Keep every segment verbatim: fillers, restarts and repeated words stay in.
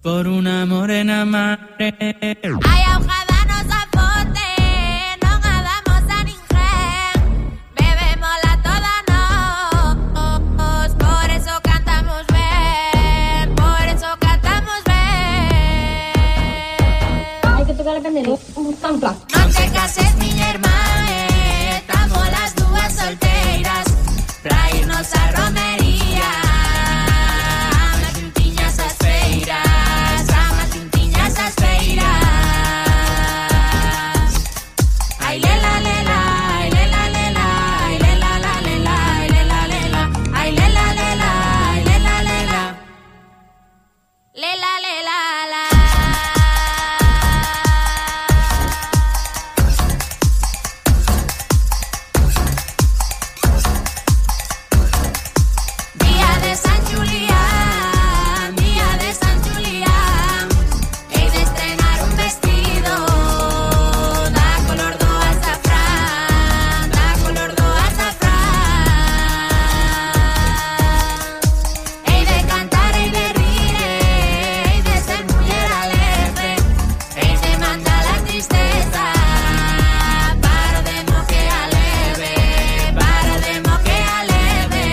Por una morena madre. Ai, ahojada nos afote, non a damos a ninguén. Bebémola toda nos, por eso cantamos ben, por eso cantamos ben. Hai que tocar a candela, un tampla. Non te cases, miña irmá, eh, estamos las dúas solteiras pra irnos a romería. A matintiñas as feiras, a matintiñas as feiras. Ai, lela, lela, ai, lela, lela, ai, lela, la, lela, ai, lela, lela, ai, lela, lela, ai, lela, lela. Lela, lela, la. Día de San Julián, día de San Julián, he de estrenar un vestido da color do azafrán, da color do azafrán. Hei de cantar, hei de rir, hei de ser muller alegre, hei de mandar a tristeza, para de mo que aleve, para de mo que aleve.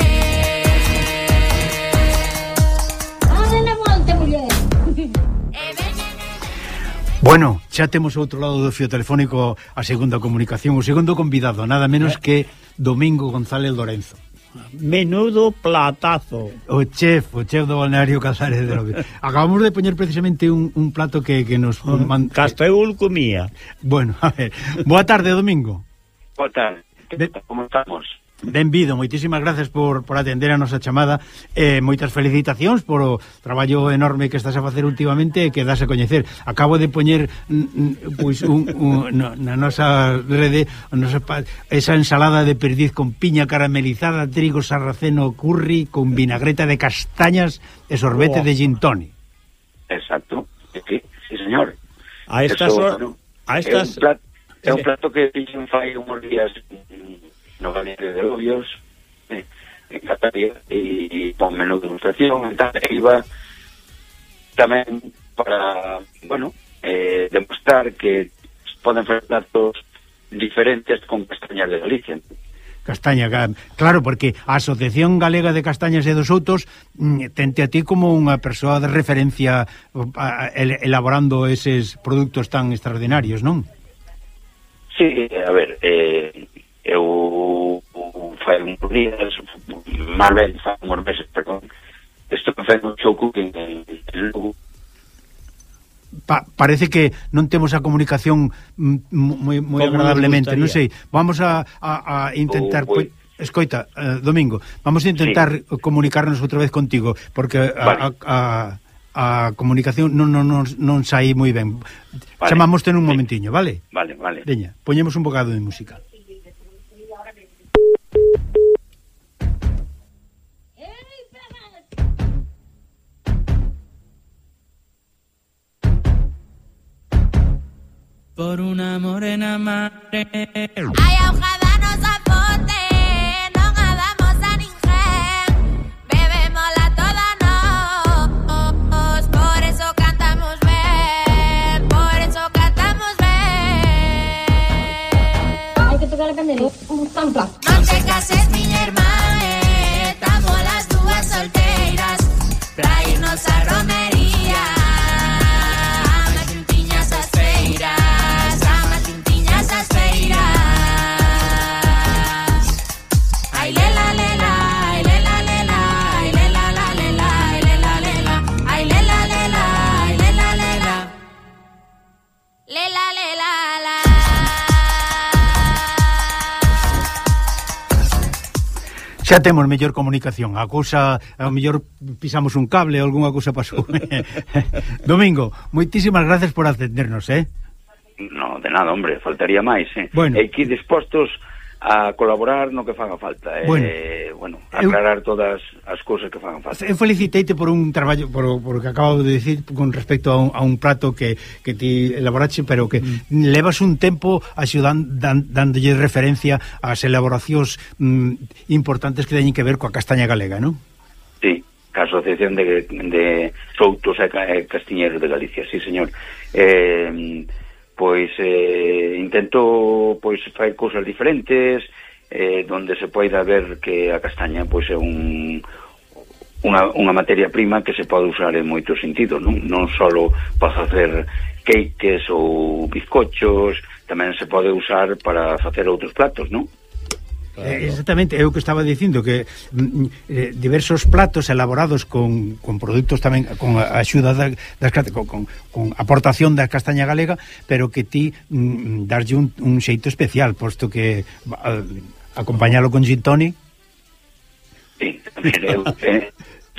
Dale na volta, muller. Bueno, xa temos ao outro lado do fío telefónico a segunda comunicación, o segundo convidado, nada menos que Domingo González Lorenzo. Menudo platazo. O chef, o chef do balneario Casares de Lobe. Acabamos de poñer precisamente un, un plato que, que nos... Man... Casteúl comía. Bueno, a ver. Boa tarde, Domingo. Boa tarde. Be- Como estamos? Benvido, moitísimas gracias por, por atender a nosa chamada, eh, moitas felicitacións por o traballo enorme que estás a facer últimamente e que das a coñecer. Acabo de poñer mm, pois un, un, no, na nosa rede nosa, esa ensalada de perdiz con piña caramelizada, trigo sarraceno curry con vinagreta de castañas e sorbete Oh. de gin tonic. Exacto. Sí, sí, señor. A estas Eso, horas... bueno, A É un estas... plato, é un eh, plato que fixen fai uns días mm, no balneario de Lobios, eh, en Cataria, e con menú de degustación, e tal, e iba tamén para, bueno, eh, demostrar que poden fazer platos diferentes con castañas de Galicia. Castaña, claro, porque a Asociación Galega de Castañas e dos Outos mm, tente a ti como unha persoa de referencia a, el, elaborando eses produtos tan extraordinarios, non? Sí, a ver, eh, eu fai uns días, máis ben, fai uns meses, perdón, estou facendo un show cooking en, en Lugo. Pa, parece que non temos a comunicación mm, moi, moi Como agradablemente, non nos sei, vamos a, a, a intentar... Oh, pues, escoita, uh, Domingo, vamos a intentar sí. comunicarnos outra vez contigo, porque a, Vale. a, a, a comunicación non, non, non, non sai moi ben. Vale. Chamámoste nun Sí. momentiño, vale? Vale, vale. Veña, poñemos un bocado de música. Por una morena madre. Ai, ahojada nos afote, non a damos a ninguén. Bebémola toda nos, por eso cantamos ben, por eso cantamos ben. Hai que tocar a candela, un tampla. Non te cases, miña irmá, eh, estamos las dúas solteiras pra irnos a romería. A matintiñas as feiras, a matintiñas as feiras. Ai, lela, lela, ai, lela, lela, ai, lela, la, lela, ai, lela, lela, ai, lela, lela, ai, lela, lela. Lela, lela, la. Xa temos mellor comunicación. A cousa, ao mellor pisamos un cable ou algunha cousa pasou. Domingo, moitísimas gracias por atendernos, eh? No, de nada, hombre, faltaría máis, eh? Bueno. E aquí dispostos a colaborar no que faga falta, eh? Bueno. bueno, aclarar todas as cousas que fagan falta. Eu feliciteite por un traballo, por, por que acabo de decir con respecto a un, a un prato que, que ti elaborache, pero que mm. levas un tempo axudando, dan, dándolle referencia ás elaboracións mm, importantes que teñen que ver coa castaña galega, non? Sí, ca Asociación de, de Soutos e Castiñeiros de Galicia, sí, señor. Eh, pois eh, intento pois facer cousas diferentes, eh, donde se poida ver que a castaña pois é un unha, unha materia prima que se pode usar en moitos sentidos, non, non só para facer queques ou bizcochos, tamén se pode usar para facer outros platos, non? Claro. Eh, exactamente, é o que estaba dicindo, que mm, eh, diversos platos elaborados con, con produtos tamén con a axuda da, das, con, con, con aportación da castaña galega, pero que ti mm, darlle un, un xeito especial, posto que a, acompañalo con gin tonic. Sí, eu eh,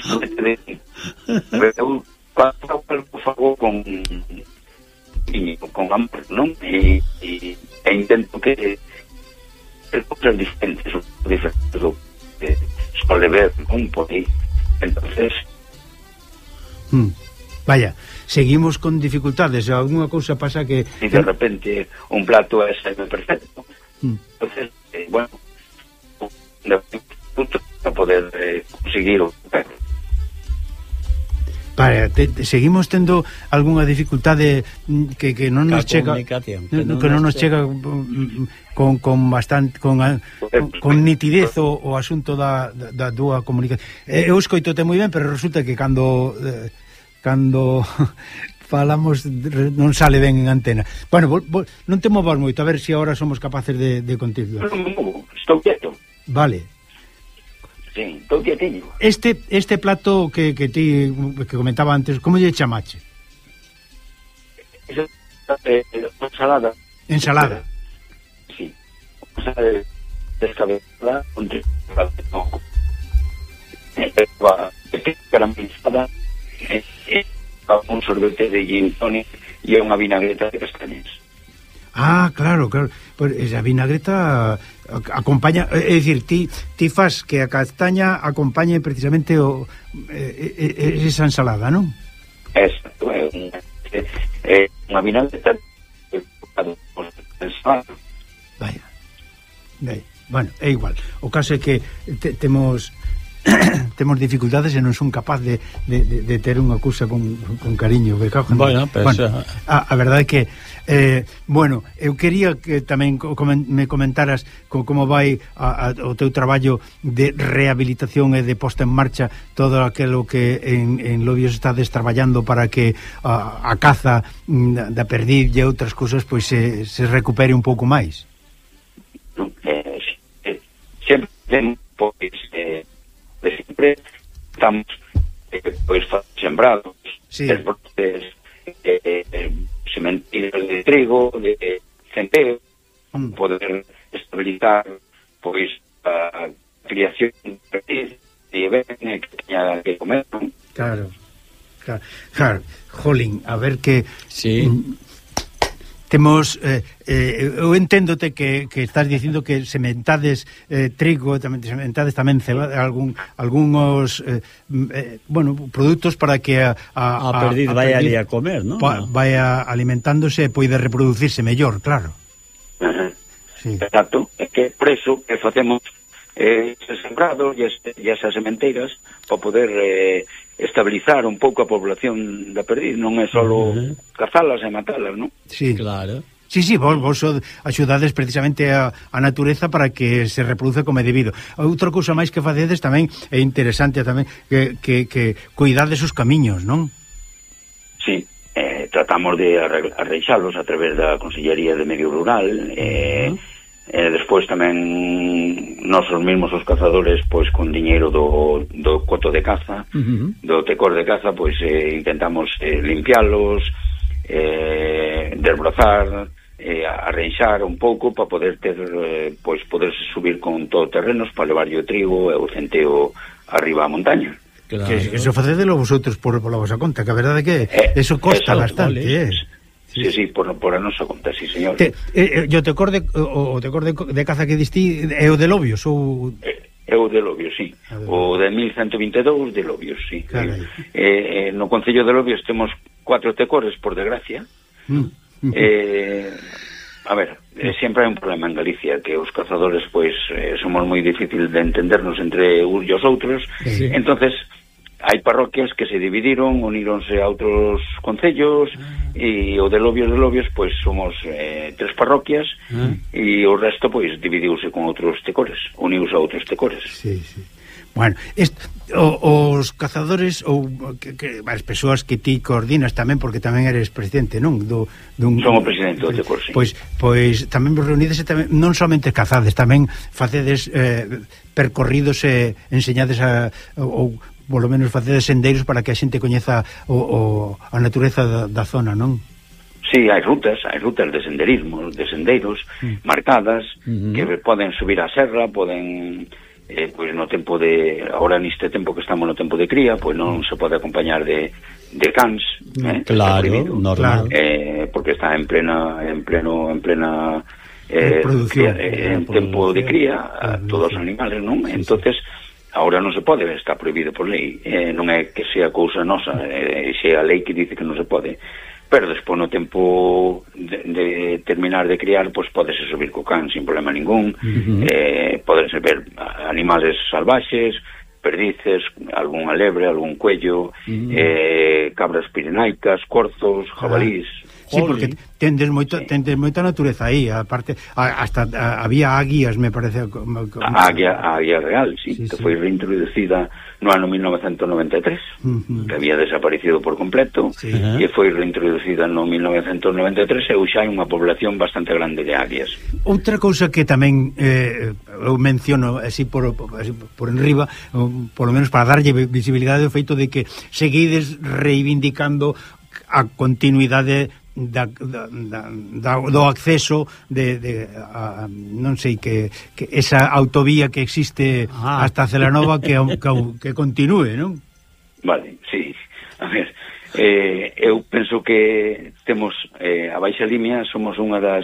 eu fago con con amor, non? E, e, e intento que cosas diferentes, diferentes do que suele ver un por aí. Entonces hmm. Vaya, seguimos con dificultades. Alguna cousa pasa que si de repente un plato é perfecto, hmm. entonces eh, bueno, de punto para poder eh, conseguir o Vale, te, te, seguimos tendo algunha dificultade que, que non nos chega que, que non, non nos chega con, con bastante con, con, con nitidez o, o asunto da, da, da túa comunicación. Eu escoitote moi ben, pero resulta que cando eh, cando falamos non sale ben en antena. Bueno, vol, vol, non te movas moito, a ver se si agora somos capaces de, de continuar. Estou quieto. Vale. Sí, todo quietinho. Este, este plato que, que ti que comentaba antes, como lle chamache? Esa eh, ensalada. Ensalada. Sí. Ensalada descabezada con trigo, caramelizada, un sorbete de gin tonic e unha vinagreta de castañas. Ah, claro, claro. Pues esa vinagreta acompaña, é dicir, ti, ti fas que a castaña acompañe precisamente o, eh, eh, esa ensalada, non? Exacto, é unha, é unha vinagreta ensalada. Vaya. Vaya. Bueno, é igual. O caso é que te, temos temos dificultades e non son capaz de, de, de, de ter unha cousa con, con cariño. Bueno, pero bueno, a, a verdade é que eh, bueno, eu quería que tamén me comentaras co, como vai a, a, o teu traballo de rehabilitación e de posta en marcha todo aquilo que en, en Lobios estades traballando para que a, a caza da perdiz e outras cousas pois se, se recupere un pouco máis. Eh, eh, sempre pois eh, de sempre estamos eh, pois sembrados, sí. Deportes, eh, eh, sementeiras de trigo, de centeo, mm. poder estabilizar pois a criación de ben que teña que comer, non? Claro, claro, claro. Jolín, a ver que sí. Mm, temos eh, eh, eu enténdote que, que estás dicindo que sementades eh, trigo, tamén sementades tamén cebada, algún algúns eh, eh, bueno, produtos para que a a, a perdiz vai ali a comer, ¿no? Pa, vaya alimentándose e poida reproducirse mellor, claro. Uh-huh. Sí. Exacto, é que por eso que facemos eh, ese sembrado e, e esas sementeiras para poder eh, estabilizar un pouco a población da perdiz, non é só uh-huh. cazalas e matalas, non? Sí, claro. Sí, sí, vos, vos axudades precisamente a, a natureza para que se reproduza como é debido. Outra cousa máis que facedes tamén é interesante tamén que, que, que cuidades os camiños, non? Sí, eh, tratamos de arreixalos a través da Consellería de Medio Rural, eh, uh-huh. E despois tamén nosos mesmos os cazadores pois con diñeiro do, do coto de caza, uh-huh. do tecor de caza, pois eh, intentamos eh, limpialos, eh, desbrozar, eh, arreixar un pouco para poder ter eh, pois poder subir con todo terrenos para levar o trigo e o centeo arriba a montaña. Claro. Que, que eso facedelo vosotros por, por la vosa conta, que a verdade é que eh, eso costa eso, bastante, vale. eh. Sí, sí, por, por a nosa conta, sí, señor. Te, eh, yo te acorde o, o te acorde de caza que distí é o de Lobios ou é o de Lobios, sí. O de mil ciento vinte e dous de Lobios, sí. Carai. Eh, no Concello de Lobios temos cuatro tecores, por desgracia. Mm. Eh, a ver, eh, sempre hai un problema en Galicia, que os cazadores, pois, eh, somos moi difícil de entendernos entre uns e os outros. Sí. Entonces, hai parroquias que se dividiron, uníronse a outros concellos, e o de Lobios de Lobios, pois somos eh, tres parroquias, ah. e o resto, pois, dividiuse con outros tecores, uniuse a outros tecores. Sí, sí. Bueno, est, o, os cazadores ou que, que, as persoas que ti coordinas tamén, porque tamén eres presidente, non? Do, dun, Son o presidente do tecor, sí. Pois, pois tamén vos reunides tamén, non somente cazades, tamén facedes eh, percorridos e enseñades a, ou polo menos facedes sendeiros para que a xente coñeza o, o, a natureza da, da zona, non? Sí, hai rutas, hai rutas de senderismo, de sendeiros mm. marcadas, mm-hmm. que poden subir a serra, poden... Eh, pois no tempo de ahora neste tempo que estamos no tempo de cría, pois non se pode acompañar de, de cans, eh, claro, normal, eh, porque está en plena en pleno en plena eh, producción, cría, eh, en tempo de cría a todos os animales, non? Sí, entonces ahora non se pode, está prohibido por lei, eh, non é que sea cousa nosa, eh, sea a lei que dice que non se pode. Pero despois no tempo de, de terminar de criar, pois pódese subir co can sin problema ningún. Uh-huh. eh, Podense ver animales salvaxes, perdices, algún alebre, algún cuello, uh-huh. eh, cabras pirenaicas, corzos, jabalís. Sí, porque tendes moita, sí. tendes moita natureza aí, aparte a, hasta a, había águias, me parece. Como, como... A águia, a águia real, sí, sí que sí. foi reintroducida no ano mil novecentos noventa e tres, uh-huh. que había desaparecido por completo, sí. e foi reintroducida no mil novecentos noventa e tres e xa hai unha población bastante grande de águias. Outra cousa que tamén eh, eu menciono así por, así por enriba, por lo menos para darlle visibilidade ao feito de que seguides reivindicando a continuidade Da, da, da, do acceso de, de a, non sei que, que esa autovía que existe ah. hasta Celanova que, que, que continúe, non? Vale, sí. A ver, eh, eu penso que temos eh, a Baixa Limia, somos unha das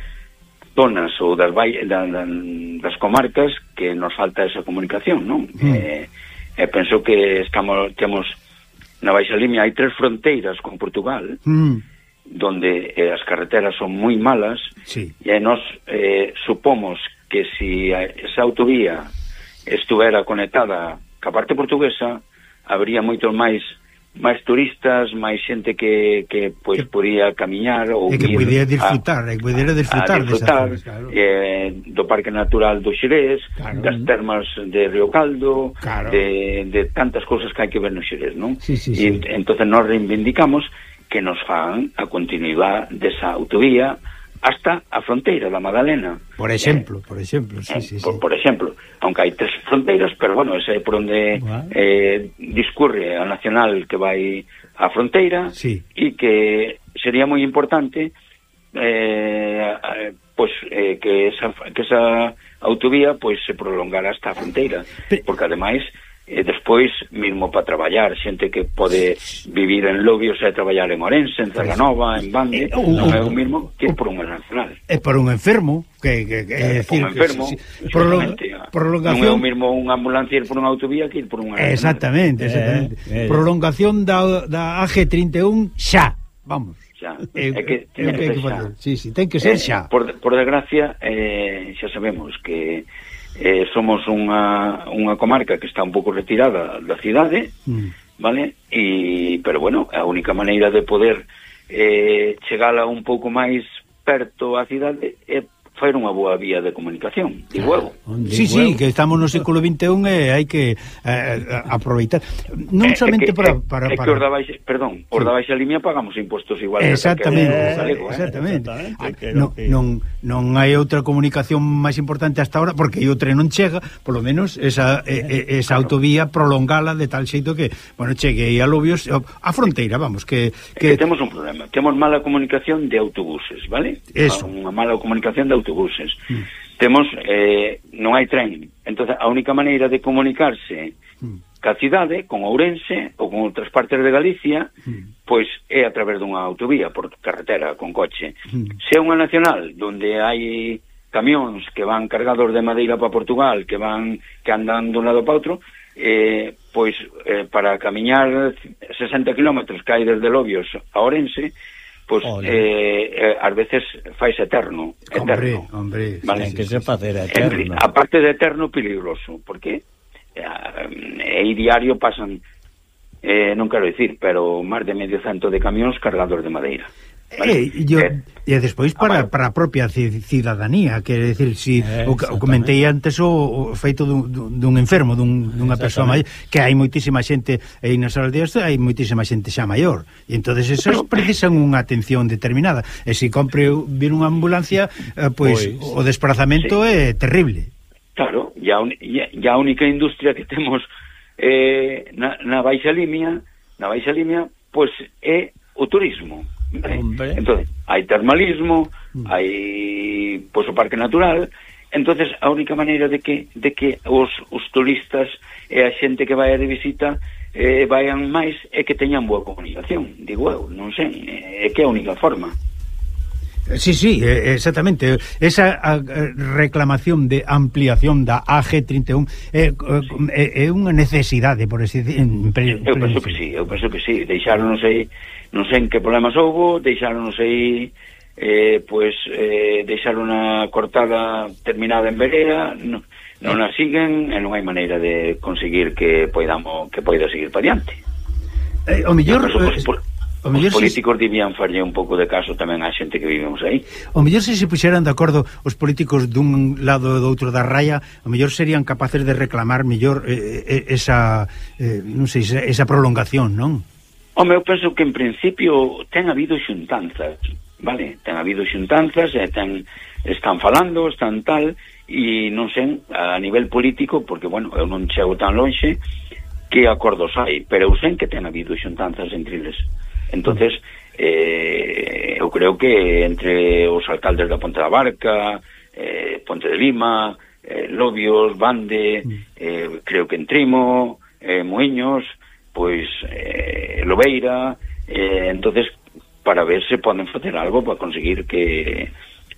zonas ou das, da, da, das comarcas que nos falta esa comunicación, non? Mm. Eh, eh, penso que estamos temos na Baixa Limia hai tres fronteiras con Portugal, mm. donde eh, as carreteras son moi malas, sí. e nos eh, supomos que si esa autovía estuvera conectada ca parte portuguesa, habría moitos máis máis turistas, máis xente que, que pois que, podía camiñar ou e que podía disfrutar, a, e podía disfrutar, a disfrutar de claro. eh, do Parque Natural do Xerés, claro. das termas de Río Caldo, claro. de, de tantas cousas que hai que ver no Xerés, non? Sí, sí, e sí. entonces nos reivindicamos que nos fan a continuidade desa autovía hasta a fronteira da Madalena. Por exemplo, eh, por exemplo, sí, eh, sí, por, sí. por exemplo, aunque hai tres fronteiras, pero bueno, ese é por onde wow. eh, discurre a nacional que vai á fronteira, sí. e que sería moi importante eh, pues, eh, que, esa, que esa autovía pues, se prolongara hasta a fronteira, pero, porque ademais e despois, mesmo para traballar, xente que pode vivir en Lobios e traballar en Orense, en Celanova, en Bande, eh, uh, non é o mesmo que ir por unha nacional. É por un enfermo, que, que, que é decir, un enfermo, que, si, prolong, prolongación... non é o mesmo unha ambulancia ir por unha autovía que ir por unha nacional. Exactamente, exactamente. Eh, eh. Prolongación da, da A G trinta e un xa, vamos. Xa. É, é que, é, que, que, que xa. Sí, sí, ten que ser eh, xa. Por, por desgracia, eh, xa sabemos que Eh, somos unha, unha comarca que está un pouco retirada da cidade, mm. vale? E, pero bueno, a única maneira de poder eh, chegala un pouco máis perto á cidade é foi unha boa vía de comunicación, digo eu. Sí, sí, que estamos no século vinte e un e hai que eh, aproveitar. Non somente para... para, é que para... os da Baixa, perdón, os sí. da Baixa Limia pagamos impostos iguales. Exactamente, que galego, eh? exactamente. exactamente. Ah, non, non, non hai outra comunicación máis importante hasta ahora, porque o tren non chega, polo menos esa, eh, esa claro. autovía prolongala de tal xeito que, bueno, chegue aí a Lobios, a fronteira, vamos, que... que... que temos un problema, temos mala comunicación de autobuses, vale? Eso. Unha mala comunicación de autobuses. autobuses. Mm. Temos, eh, non hai tren. Entonces, a única maneira de comunicarse mm. ca cidade, con Ourense ou con outras partes de Galicia, mm. pois é a través dunha autovía, por carretera, con coche. Mm. Se é unha nacional, donde hai camións que van cargados de madeira para Portugal, que van que andan dun lado para outro, eh, pois eh, para camiñar sesenta kilómetros que hai desde Lobios a Ourense, pois eh, eh, ás veces fais eterno, eterno. Hombre, hombre, vale, sí, que se facer eterno. A parte de eterno, peligroso, porque eh, aí diario pasan eh, non quero dicir, pero máis de medio cento de camións cargados de madeira. Vale? E, yo, eh, e despois para, para a propia cidadanía, quer decir, si eh, o, o comentei antes o, o feito dun, dun enfermo, dun, dunha persoa maior, que hai moitísima xente aí nas aldeas, hai moitísima xente xa maior, e entonces esos precisan unha atención determinada, e se compre vir unha ambulancia, eh, pois, pois o desplazamento sí. é terrible. Claro, e a, un, e a única industria que temos eh, na, na Baixa Limia, na Baixa Limia, pois é o turismo. Vale? Entonces, hai termalismo, mm. hai pois o parque natural. Entonces, a única maneira de que de que os, os turistas e a xente que vai de visita eh, vayan máis é que teñan boa comunicación, digo eu, non sei, é que é a única forma. Sí, sí, exactamente. Esa reclamación de ampliación da A G trinta e un é, é, é unha necesidade, por así decir. Eu penso que sí, eu penso que sí. Deixaron, non sei, non sei en que problemas houbo, deixaron, non sei, eh, pois, eh, deixaron a cortada terminada en Berea, non, non a siguen, e non hai maneira de conseguir que poidamos, que poida seguir para diante. Eh, o mellor... O os políticos si... debían farlle un pouco de caso tamén á xente que vivimos aí. O mellor se se puxeran de acordo os políticos dun lado e do outro da raya, o mellor serían capaces de reclamar mellor eh, esa eh, non sei, esa prolongación, non? Home, eu penso que en principio ten habido xuntanzas, vale? Ten habido xuntanzas e ten, están falando, están tal, e non sei a nivel político, porque, bueno, eu non chego tan lonxe, que acordos hai, pero eu sei que ten habido xuntanzas entre eles. Entonces, eh, eu creo que entre os alcaldes da Ponte da Barca, eh, Ponte de Lima, eh, Lobios, Bande, eh, creo que en Trimo, eh, Moiños, pois eh, Lobeira, eh, entonces para ver se poden facer algo para conseguir que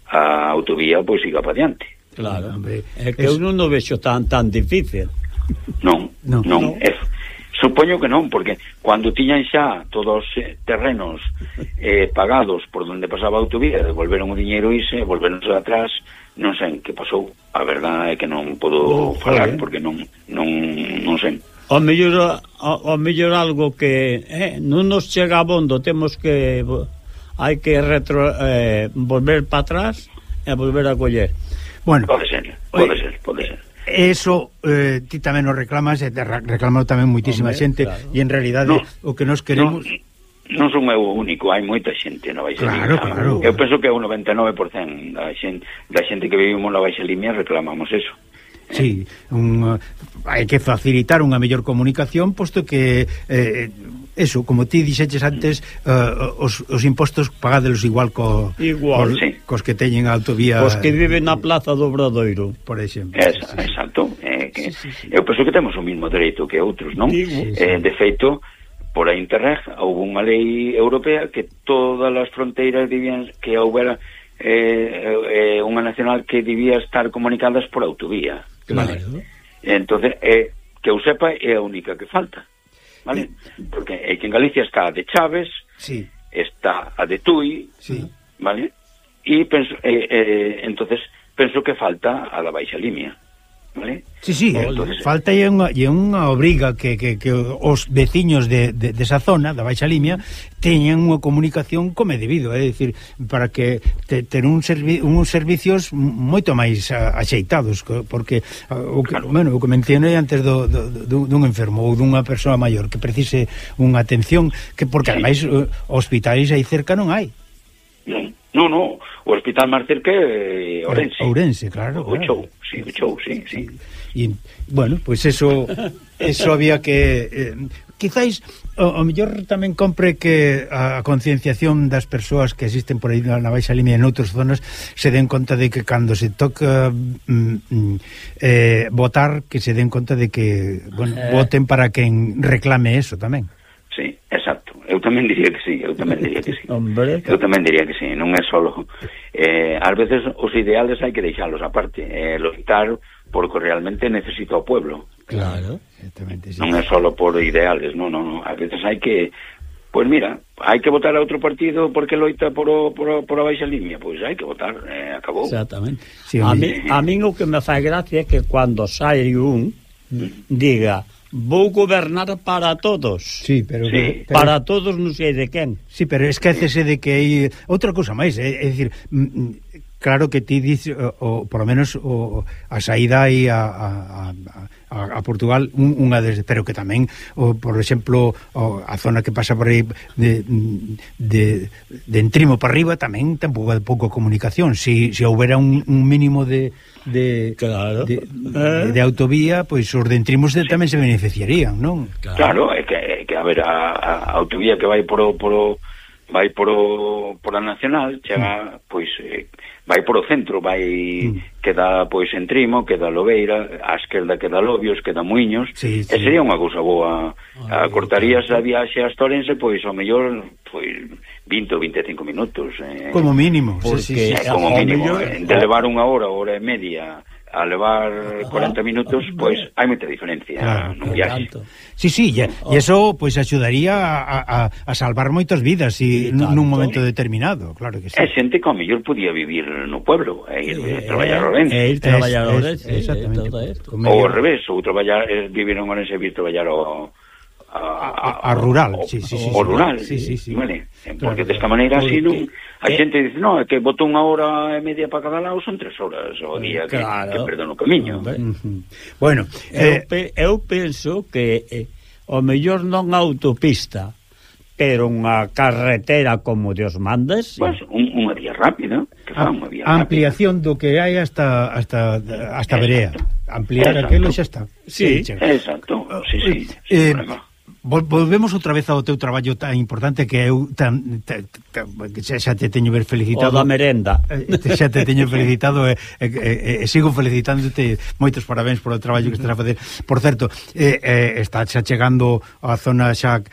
a autovía pois siga para diante. Claro, é que eu non o vexo tan tan difícil. Non, non, non. É, supoño que non, porque cando tiñan xa todos os eh, terrenos eh, pagados por onde pasaba a autovía, devolveron o diñeiro e se volveron atrás, non sei que pasou. A verdade é que non podo oh, falar, eh. porque non non non sei. O mellor, o, o mellor algo que eh, non nos chega abondo, temos que hai que retro, eh, volver para atrás e volver a coller. Bueno, pode ser, pode oye, ser, pode ser. Eso eh, ti tamén nos reclamas e te reclamou tamén moitísima Hombre, xente claro. E en realidade no, o que nos queremos non, non son eu o único, hai moita xente na Baixa claro, Limia. Claro, eu penso que o noventa e nove por cento da xente, da xente que vivimos na Baixa Limia reclamamos eso. Sí, un, uh, hai que facilitar unha mellor comunicación, posto que eh, eso, como ti dixeches antes, uh, os, os impostos pagadelos igual co, igual, cos, sí. cos que teñen a autovía. Os que viven na Plaza do Obradoiro, por exemplo. Es, sí, exacto. Eh, que, sí, sí, sí. Eu penso que temos o mismo dereito que outros, non? Sí, sí, eh, de feito, por a Interreg houve unha lei europea que todas as fronteiras debían que houbera eh, eh, unha nacional que debía estar comunicadas por autovía. Claro. Vale. Entonces, eh, que eu sepa é a única que falta, vale? Porque é que en Galicia está a de Chaves, sí. está a de Tui, sí. vale? E penso, eh, eh, entonces penso que falta a da Baixa Limia, vale? Sí, sí, entonces, falta e unha, e unha obriga que, que, que os veciños de, de, de esa zona, da Baixa Limia, teñan unha comunicación como é debido, é dicir, para que te, ten un servi, uns servicios moito máis axeitados, porque o que, claro. bueno, o que mencionei antes do, do, do, dun enfermo ou dunha persoa maior que precise unha atención, que porque ademais hospitais aí cerca non hai. Non, non, o hospital máis cerca é Ourense. Ourense, claro. O Chou, sí, o Chou, sí, sí. E, bueno, pois pues eso eso había que eh, quizáis o, o mellor tamén compre que a concienciación das persoas que existen por aí na Baixa Limia e en outras zonas se den conta de que cando se toca mm, eh, votar, que se den conta de que, bueno, eh. voten para quen reclame eso tamén. Sí, exacto. Eu tamén diría que sí, eu tamén diría que sí. Hombre, eu tamén diría que sí, non é solo eh, ás veces os ideales hai que deixalos aparte, eh, loitar porque realmente necesita o pueblo. Claro, exactamente, sí. Non é solo por ideales, non, non, non, ás veces hai que, pois pues mira, hai que votar a outro partido porque loita por o, por, o, por a Baixa Limia, pois pues hai que votar, eh, acabou. Exactamente. Sí, a, mí, a mí o que me fai gracia é que cando sai un mm. diga vou gobernar para todos. Sí, pero, Sí. pero Para todos non sei de quen. sí, pero esquécese de que hai outra cousa máis, é, é dicir, mm, claro que ti dices, o, o por lo menos o, a saída aí a, a, a, a Portugal un, unha des, pero que tamén o, por exemplo o, a zona que pasa por aí de, de, de Entrimo para arriba tamén ten pouco, pouco comunicación. Si, si houbera un, un mínimo de de, Claro. de, Eh. de, de autovía, pois os de Entrimos de, tamén se beneficiarían, non? Claro, é que, é que a ver, a, a autovía que vai por o, por o, vai por o, por a Nacional, chega, mm. pois, eh, vai por o centro, vai, mm. queda, pois, en Trimo, queda Lobeira, a esquerda queda Lobios, queda Muiños, Sí, sí. e sería unha cousa boa. Ah, cortarías a viaxe a Astorense, pois, ao mellor, pois, vinte ou vinte e cinco minutos. Eh, Como mínimo. Porque- Sí, sí, sí. eh, como ao mínimo, mellor- eh, de levar unha hora, hora e media, a levar cuarenta minutos, pois, hai moita diferencia Claro, nun Que viaxe. tanto. Sí, sí, e, e eso pois pues, axudaría a, a, a salvar moitas vidas si, E nun tanto. momento determinado, claro que sí. É xente que ao mellor podía vivir no pueblo e ir Eh, eh, traballar a E Orense. ir traballar Es- a es- Orense, exactamente. todo esto. Con Ou medio- ao revés, ou traballar, eh, vivir en Orense e vir traballar ao a, A- a rural, ao- sí, sí, sí, ao sí. rural, Sí, sí, sí. vale? Eh, Claro, Porque desta maneira así porque- non hai xente que dice, no, é que botou unha hora e media para cada lado, son tres horas ao día que, Claro. que perdo no camiño. Hombre. Ujú. Bueno, Eu, eh, pe, eu penso que eh, o mellor non a autopista, pero unha carretera como Dios mandas. Pois, un, unha vía rápida, que fa unha vía a rápida. ampliación do que hai hasta hasta hasta Berea. Ampliar Exacto. aquilo xa está. Sí. chega. Exacto, sí, sí, Eh, sin problema. Vol- Volvemos outra vez ao teu traballo tan importante que eu tan, tan, tan, que xa, xa te teño ver O felicitado. da merenda. Eh, xa te teño felicitado e, e, e, e sigo felicitándote. Moitos parabéns por o traballo que estás a facer. Por certo, eh, eh, está xa chegando a zona xa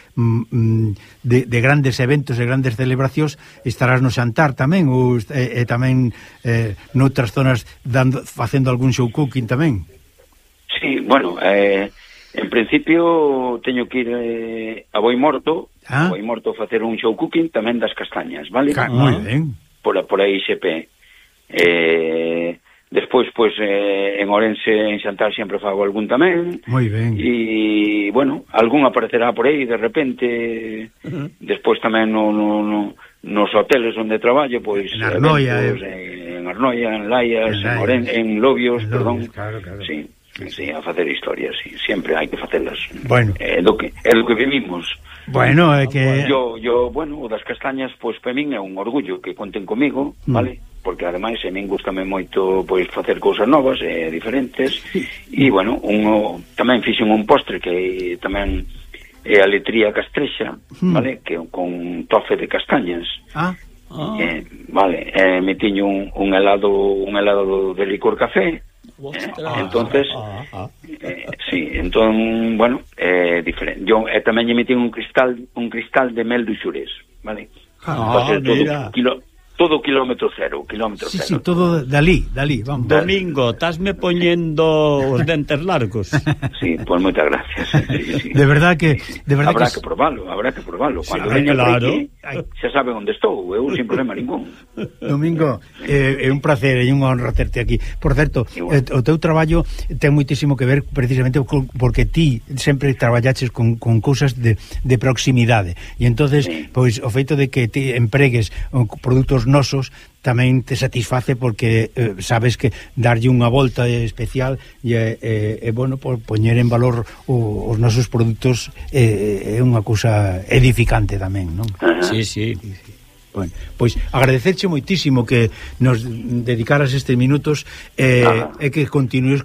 mm, de, de grandes eventos e grandes celebracións. Estarás no Xantar tamén ou e, e tamén eh, noutras zonas dando, facendo algún show cooking tamén. Sí, bueno, eh, en principio teño que ir eh, a Boi Morto, Ah. a Boi Morto facer un show cooking tamén das castañas, vale? Ca, moi ben. Por, a- por a I X P. Eh, despois, pois, eh, en Orense, en Xantar, sempre fago algún tamén. Moi ben. E, bueno, algún aparecerá por aí de repente. Uh-huh. Despois tamén no, no, no, nos hoteles onde traballo, pois, En Arnoia, eventos, eh. en Arnoia, en Laias, En en, Laias. Oren, en Lobios, En perdón. Lobios, claro, claro. Sí. Sí, a facer historias, sí, sempre hai que facelas. Bueno. É do que é do que vivimos. Bueno, é que Yo, yo, bueno, o das castañas, pois para min é un orgullo que conten comigo, Mm. vale? Porque ademais a min gustame moito pois facer cousas novas e diferentes. E bueno, un tamén fixen un postre que tamén é a letría castrexa, Mm. vale? Que con tofe de castañas. ah, Ah, Eh, vale, eh, me tiño un, un helado un helado de licor café. ostras. Eh, entonces, Ah, ah. Eh, sí, entón, bueno, é eh, diferente. Yo eh, tamén lle metí un cristal, un cristal de mel do Xurés, vale? Ah, Va ser todo mira. kilo, todo kilómetro cero, kilómetro sí, cero. sí, todo dalí, dalí, vamos. Domingo, estásme poñendo os dentes largos. Sí, pues moitas gracias. Sí, sí. De verdad que de verdad Habrá que, que probalo, habrá que probalo. Sí, Cuando claro. veña por aquí, Ai. xa sabe onde estou, eu sin problema ningún. Domingo, eh, é un placer e unha honra terte aquí. Por certo, Igual. eh, o teu traballo ten moitísimo que ver precisamente con, porque ti sempre traballaches con, con cousas de, de proximidade e entonces, Sí. pois o feito de que ti empregues o, produtos nosos tamén te satisface porque eh, sabes que darlle unha volta especial e, eh, eh, bueno, por poñer en valor o, os nosos produtos eh, é unha cousa edificante tamén, non? Ajá. Sí, sí. Bueno, pois agradecerche moitísimo que nos dedicaras estes minutos eh, Nada. e que continues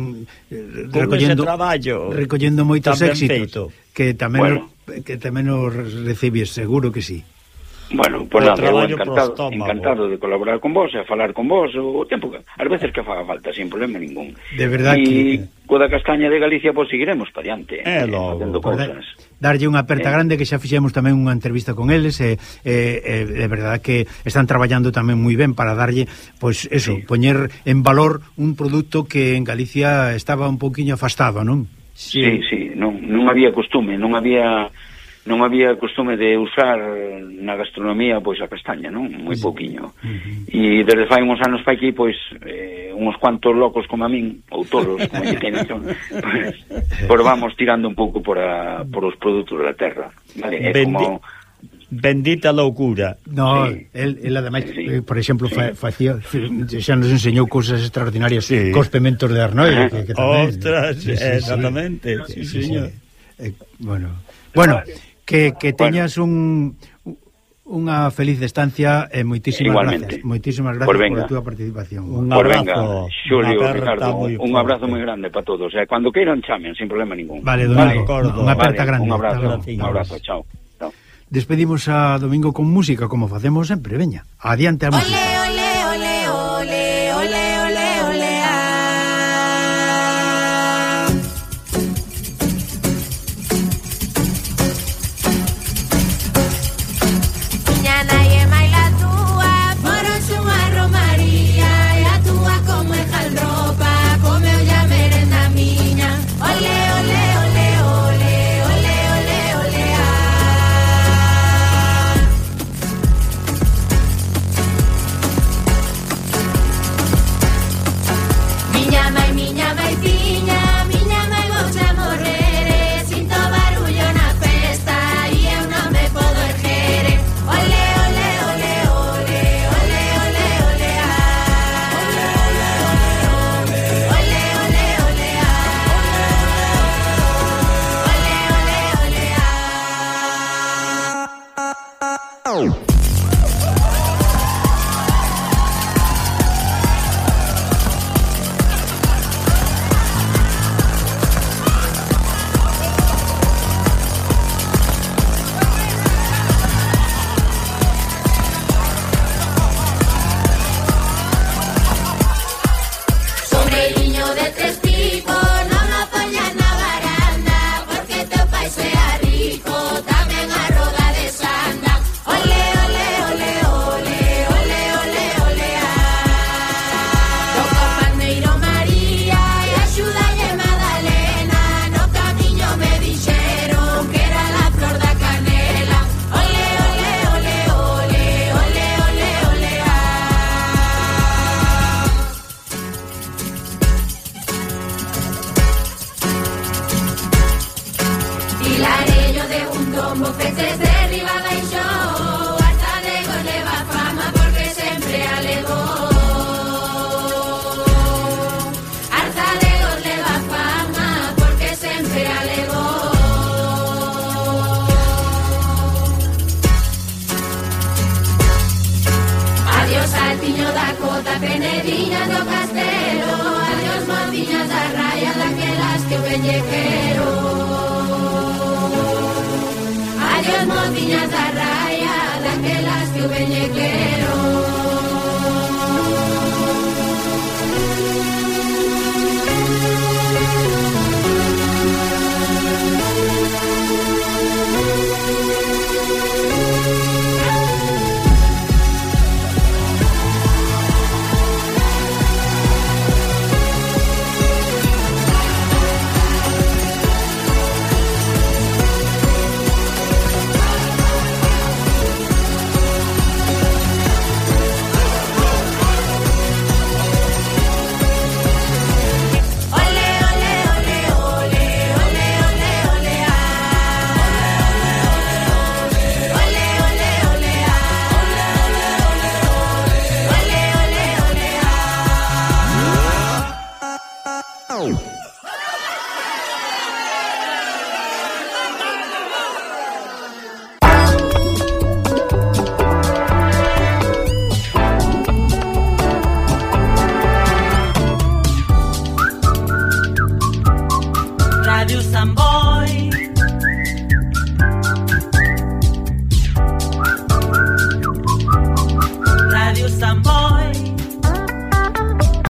mm, Con recollendo ese traballo recollendo moitos tan ben éxitos feito. que tamén Bueno. nos, que tamén os recibes, seguro que sí. Bueno, pues O nada, eu traballo pro encantado, estómago. encantado de colaborar con vos e falar con vos o tempo que, ás veces que faga falta, sin problema ningún. De verdad e que- coa da castaña de Galicia, pois pues, seguiremos para diante, É eh, logo. facendo Por cousas. dar- darlle unha aperta Eh. grande que xa fixemos tamén unha entrevista con eles e, e, e de verdad que están traballando tamén moi ben para darlle, pois eso, Sí. poñer en valor un produto que en Galicia estaba un pouquiño afastado, non? Sí, sí, non, non había costume, non había non había costume de usar na gastronomía pois a castaña, non? Moi pouquiño. Uh-huh. E desde fai uns anos pa aquí, pois, eh, uns cuantos locos como a min, ou tolos, como lle teñen son, pois, por vamos tirando un pouco por, a, por os produtos da terra. Vale? É Bendi... como... Bendita loucura. No, sí. el, el ademais, sí. eh, por exemplo, fa, facía, xa nos enseñou cousas extraordinarias, sí. cos pementos de Arnoia, que, que tamén, ostras, sí, sí, exactamente, sí, sí, sí, señor. Sí. Eh, bueno, bueno, que, que teñas bueno. un unha feliz estancia e moitísimas Igualmente. gracias. Moitísimas gracias por, por a túa participación. Un por abrazo, venga, Xulio, Ricardo, un fuerte. abrazo moi grande para todos. O sea, cando queiran chamen, sin problema ningún. Vale, Domingo, vale, unha aperta vale, grande. Un abrazo, un abrazo, chao. chao. Despedimos a Domingo con música, como facemos sempre, veña. Adiante a música. Ole, ole, ole, ole, ole, ole, ole, ah. Miña nai é maila túa, foronse unha romaría, e a túa como é jalropa, comeu ya merenda miña. Ole, ole, ole, ole, ole, ole, ole, ah. Miña mai, miña mai tiña, miña mai vouche morrer, sinto barullo na festa e eu non me podo erguer. Ole, ole, ole, ole, ole, ole, ole, ah. Ole, ole, ole, ah. Ole, ole, ole, ah. Sobrediño de tres tipos, non o poñas na baranda, porque teu pai sea rico, tamén a roda de sanda. Ole, ole, ole, ole, ole, ole, ole, ah. Toco pandeiro María e axúdalle Madalena, no camiño me dixeron que era la flor da canela. Ole, ole, ole, ole, ole, ole, ole, ah. Hilareño de un tombo, peces de riba baixo, harta de gos leva fama porque sempre alegó. Harta de gos leva fama porque sempre alegó. Adiós Altiño da Cota, Penediña do Castelo, adiós mociñas da raya, daquelas que ben lle quero. Adiós mociñas da raya, daquelas que ben lle quero. Ole, ole, ole, ole, ole, ole, ole, ah. Ole, ole, ole, ah. Ole, ole, ole, ah. Radio Sambo.